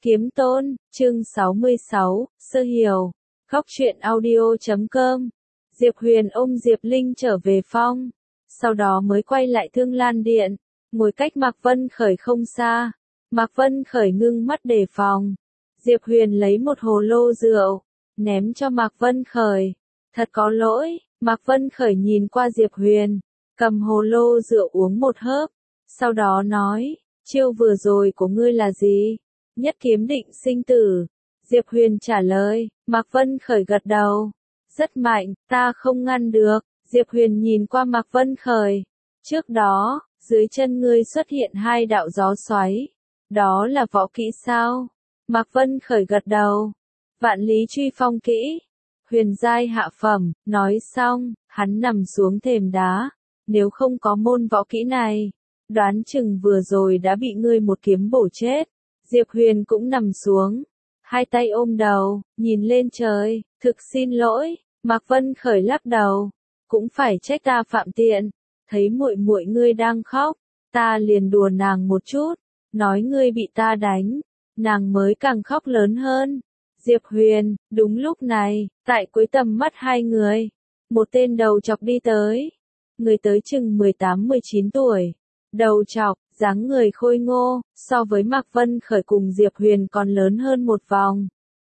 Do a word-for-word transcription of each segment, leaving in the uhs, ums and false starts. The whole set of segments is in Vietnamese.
Kiếm Tôn, chương sáu mươi sáu, Sơ Hiểu, Góc truyện audio chấm com. Diệp Huyền ôm Diệp Linh trở về phòng, sau đó mới quay lại Thương Lan Điện, ngồi cách Mạc Vân Khởi không xa. Mạc Vân Khởi ngưng mắt đề phòng. Diệp Huyền lấy một hồ lô rượu, ném cho Mạc Vân Khởi. Thật có lỗi, Mạc Vân Khởi nhìn qua Diệp Huyền, cầm hồ lô rượu uống một hớp, sau đó nói, chiêu vừa rồi của ngươi là gì? Nhất kiếm định sinh tử. Diệp Huyền trả lời, Mạc Vân Khởi gật đầu. Rất mạnh, ta không ngăn được. Diệp Huyền nhìn qua Mạc Vân Khởi. Trước đó, dưới chân ngươi xuất hiện hai đạo gió xoáy. Đó là võ kỹ sao? Mạc Vân Khởi gật đầu. Vạn lý truy phong kỹ. Huyền giai hạ phẩm, nói xong, hắn nằm xuống thềm đá. Nếu không có môn võ kỹ này, đoán chừng vừa rồi đã bị ngươi một kiếm bổ chết. Diệp Huyền cũng nằm xuống, hai tay ôm đầu, nhìn lên trời, thực xin lỗi. Mạc Vân Khởi lắc đầu, cũng phải trách ta phạm tiện, thấy muội muội ngươi đang khóc, ta liền đùa nàng một chút, nói ngươi bị ta đánh, nàng mới càng khóc lớn hơn. Diệp Huyền, đúng lúc này, tại cuối tầm mắt hai người, một tên đầu chọc đi tới, người tới chừng mười tám mười chín tuổi, đầu chọc, dáng người khôi ngô, so với Mạc Vân Khởi cùng Diệp Huyền còn lớn hơn một vòng.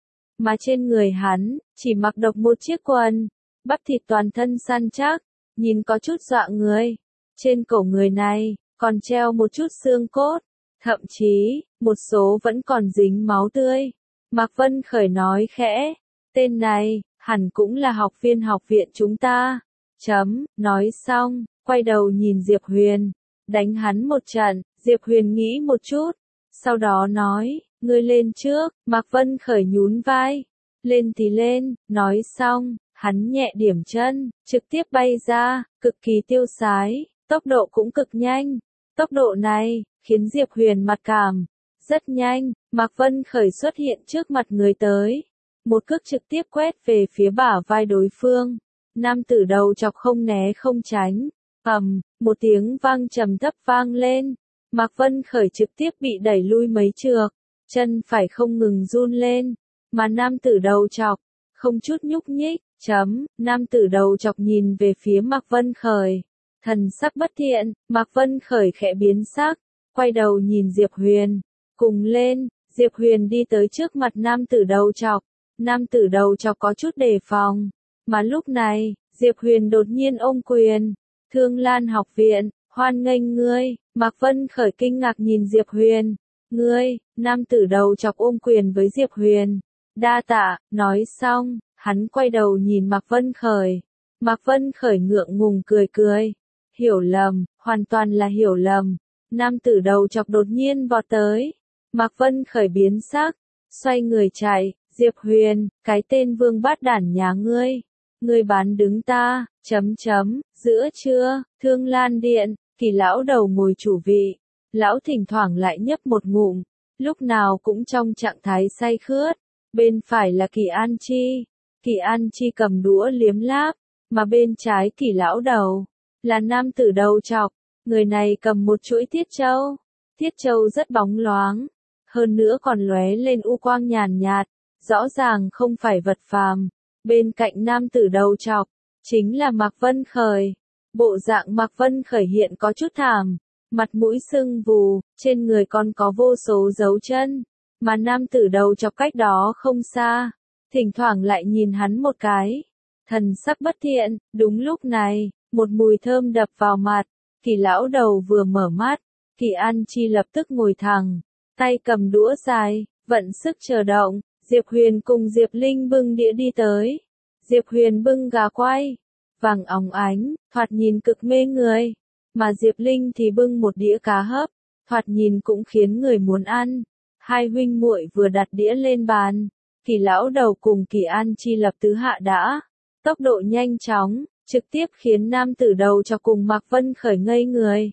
Mà trên người hắn, chỉ mặc độc một chiếc quần, bắp thịt toàn thân săn chắc, nhìn có chút dọa người. Trên cổ người này, còn treo một chút xương cốt, thậm chí, một số vẫn còn dính máu tươi. Mạc Vân Khởi nói khẽ, tên này, hẳn cũng là học viên học viện chúng ta. Chấm, nói xong, quay đầu nhìn Diệp Huyền. Đánh hắn một trận. Diệp Huyền nghĩ một chút, sau đó nói, ngươi lên trước. Mạc Vân Khởi nhún vai, lên thì lên, nói xong, hắn nhẹ điểm chân, trực tiếp bay ra, cực kỳ tiêu sái, tốc độ cũng cực nhanh. Tốc độ này, khiến Diệp Huyền mặt cảm. Rất nhanh, Mạc Vân Khởi xuất hiện trước mặt người tới, một cước trực tiếp quét về phía bả vai đối phương. Nam tử đầu chọc không né không tránh. Ầm, một tiếng vang trầm thấp vang lên, Mạc Vân Khởi trực tiếp bị đẩy lui mấy trượng, chân phải không ngừng run lên, mà nam tử đầu chọc, không chút nhúc nhích. Chấm, nam tử đầu chọc nhìn về phía Mạc Vân Khởi, thần sắc bất thiện. Mạc Vân Khởi khẽ biến sắc, quay đầu nhìn Diệp Huyền, cùng lên. Diệp Huyền đi tới trước mặt nam tử đầu chọc, nam tử đầu chọc có chút đề phòng, mà lúc này, Diệp Huyền đột nhiên ôm quyền. Thương Lan học viện, hoan nghênh ngươi. Mạc Vân Khởi kinh ngạc nhìn Diệp Huyền. Ngươi, nam tử đầu chọc ôm quyền với Diệp Huyền. Đa tạ, nói xong, hắn quay đầu nhìn Mạc Vân Khởi. Mạc Vân Khởi ngượng ngùng cười cười. Hiểu lầm, hoàn toàn là hiểu lầm. Nam tử đầu chọc đột nhiên vọt tới. Mạc Vân Khởi biến sắc, xoay người chạy. Diệp Huyền, cái tên vương bát đản nhà ngươi. Ngươi bán đứng ta, chấm chấm, giữa trưa, Thương Lan Điện, Kỳ lão đầu ngồi chủ vị, lão thỉnh thoảng lại nhấp một ngụm, lúc nào cũng trong trạng thái say khướt. Bên phải là Kỳ An Chi, Kỳ An Chi cầm đũa liếm láp, mà bên trái Kỳ lão đầu, là nam tử đầu chọc, người này cầm một chuỗi thiết châu, thiết châu rất bóng loáng, hơn nữa còn lóe lên u quang nhàn nhạt, rõ ràng không phải vật phàm. Bên cạnh nam tử đầu chọc, chính là Mạc Vân Khởi. Bộ dạng Mạc Vân Khởi hiện có chút thảm, mặt mũi sưng vù, trên người còn có vô số dấu chân, mà nam tử đầu chọc cách đó không xa, thỉnh thoảng lại nhìn hắn một cái, thần sắc bất thiện. Đúng lúc này, một mùi thơm đập vào mặt, Kỳ lão đầu vừa mở mắt, Kỳ An Chi lập tức ngồi thẳng, tay cầm đũa dài, vận sức chờ động. Diệp Huyền cùng Diệp Linh bưng đĩa đi tới. Diệp Huyền bưng gà quay, vàng óng ánh, thoạt nhìn cực mê người, mà Diệp Linh thì bưng một đĩa cá hấp, thoạt nhìn cũng khiến người muốn ăn. Hai huynh muội vừa đặt đĩa lên bàn, Kỳ lão đầu cùng Kỳ An Chi lập tứ hạ đã, tốc độ nhanh chóng, trực tiếp khiến nam tử đầu cho cùng Mạc Vân Khởi ngây người.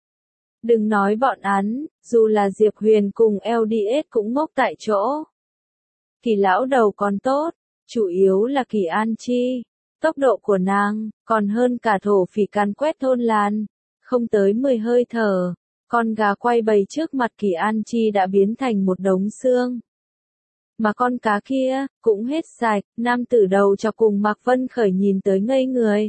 Đừng nói bọn hắn, dù là Diệp Huyền cùng lờ đê ét cũng ngốc tại chỗ. Kỳ lão đầu còn tốt, chủ yếu là Kỳ An Chi, tốc độ của nàng, còn hơn cả thổ phỉ càn quét thôn làng, không tới mười hơi thở, con gà quay bầy trước mặt Kỳ An Chi đã biến thành một đống xương. Mà con cá kia, cũng hết sạch, nam tử đầu chọc cùng Mạc Vân Khởi nhìn tới ngây người.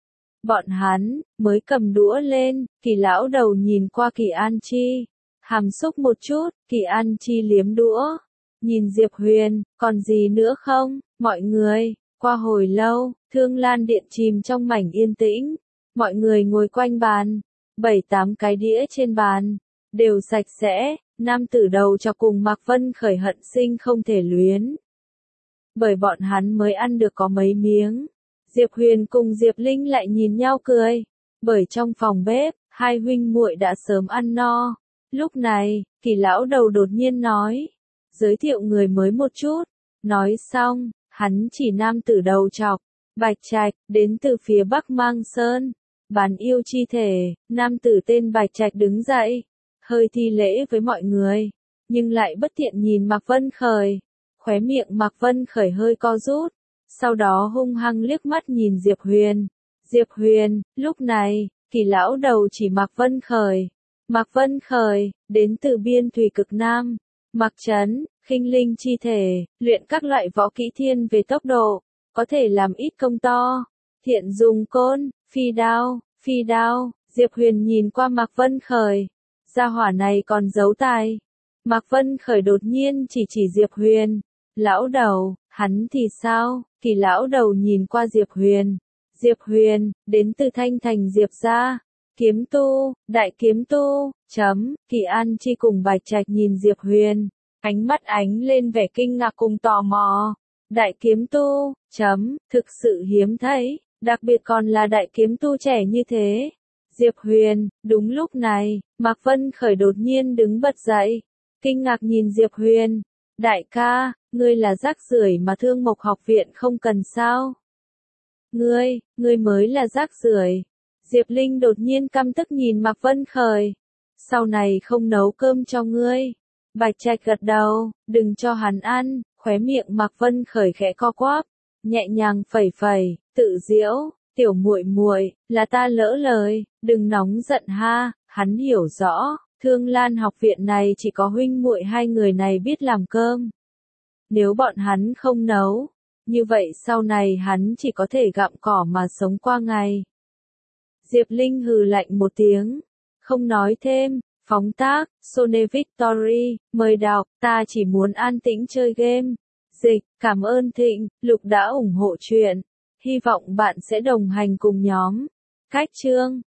Bọn hắn, mới cầm đũa lên, Kỳ lão đầu nhìn qua Kỳ An Chi. Hàm xúc một chút, Kỳ An Chi liếm đũa. Nhìn Diệp Huyền, còn gì nữa không, mọi người, qua hồi lâu, Thương Lan Điện chìm trong mảnh yên tĩnh. Mọi người ngồi quanh bàn, bảy tám cái đĩa trên bàn, đều sạch sẽ, nam tử đầu chọc cùng Mạc Vân Khởi hận sinh không thể luyến. Bởi bọn hắn mới ăn được có mấy miếng. Diệp Huyền cùng Diệp Linh lại nhìn nhau cười, bởi trong phòng bếp, hai huynh muội đã sớm ăn no. Lúc này, Kỳ lão đầu đột nhiên nói, giới thiệu người mới một chút. Nói xong, hắn chỉ nam tử đầu chọc, Bạch Trạch, đến từ phía Bắc Mang Sơn, bán yêu chi thể. Nam tử tên Bạch Trạch đứng dậy, hơi thi lễ với mọi người, nhưng lại bất tiện nhìn Mạc Vân Khởi. Khóe miệng Mạc Vân Khởi hơi co rút, sau đó hung hăng liếc mắt nhìn Diệp Huyền. Diệp Huyền, lúc này, Kỳ lão đầu chỉ Mạc Vân Khởi. Mạc Vân Khởi, đến từ biên thủy cực Nam. Mạc Trấn, khinh linh chi thể, luyện các loại võ kỹ thiên về tốc độ, có thể làm ít công to. Thiện dùng côn, phi đao, phi đao. Diệp Huyền nhìn qua Mạc Vân Khởi. Gia hỏa này còn giấu tài. Mạc Vân Khởi đột nhiên chỉ chỉ Diệp Huyền. Lão đầu, hắn thì sao? Kỳ lão đầu nhìn qua Diệp Huyền. Diệp Huyền, đến từ Thanh Thành Diệp gia. Kiếm tu, đại kiếm tu, chấm. Kỳ An Chi cùng Bạch Trạch nhìn Diệp Huyền, ánh mắt ánh lên vẻ kinh ngạc cùng tò mò. Đại kiếm tu, chấm, thực sự hiếm thấy, đặc biệt còn là đại kiếm tu trẻ như thế. Diệp Huyền, đúng lúc này, Mạc Vân Khởi đột nhiên đứng bật dậy, kinh ngạc nhìn Diệp Huyền. Đại ca, ngươi là rác rưởi mà Thương Mộc học viện không cần sao? Ngươi, ngươi mới là rác rưởi. Diệp Linh đột nhiên căm tức nhìn Mạc Vân Khởi. Sau này không nấu cơm cho ngươi. Bạch Trạch gật đầu, đừng cho hắn ăn. Khóe miệng Mạc Vân Khởi khẽ co quắp, nhẹ nhàng phẩy phẩy, tự giễu, tiểu muội muội, là ta lỡ lời, đừng nóng giận ha. Hắn hiểu rõ, Thương Lan học viện này chỉ có huynh muội hai người này biết làm cơm. Nếu bọn hắn không nấu, như vậy sau này hắn chỉ có thể gặm cỏ mà sống qua ngày. Diệp Linh hừ lạnh một tiếng, không nói thêm, phóng tác, Sone Victory, mời đọc, ta chỉ muốn an tĩnh chơi game. Dịch, cảm ơn Thịnh, Lục đã ủng hộ chuyện. Hy vọng bạn sẽ đồng hành cùng nhóm. Cách chương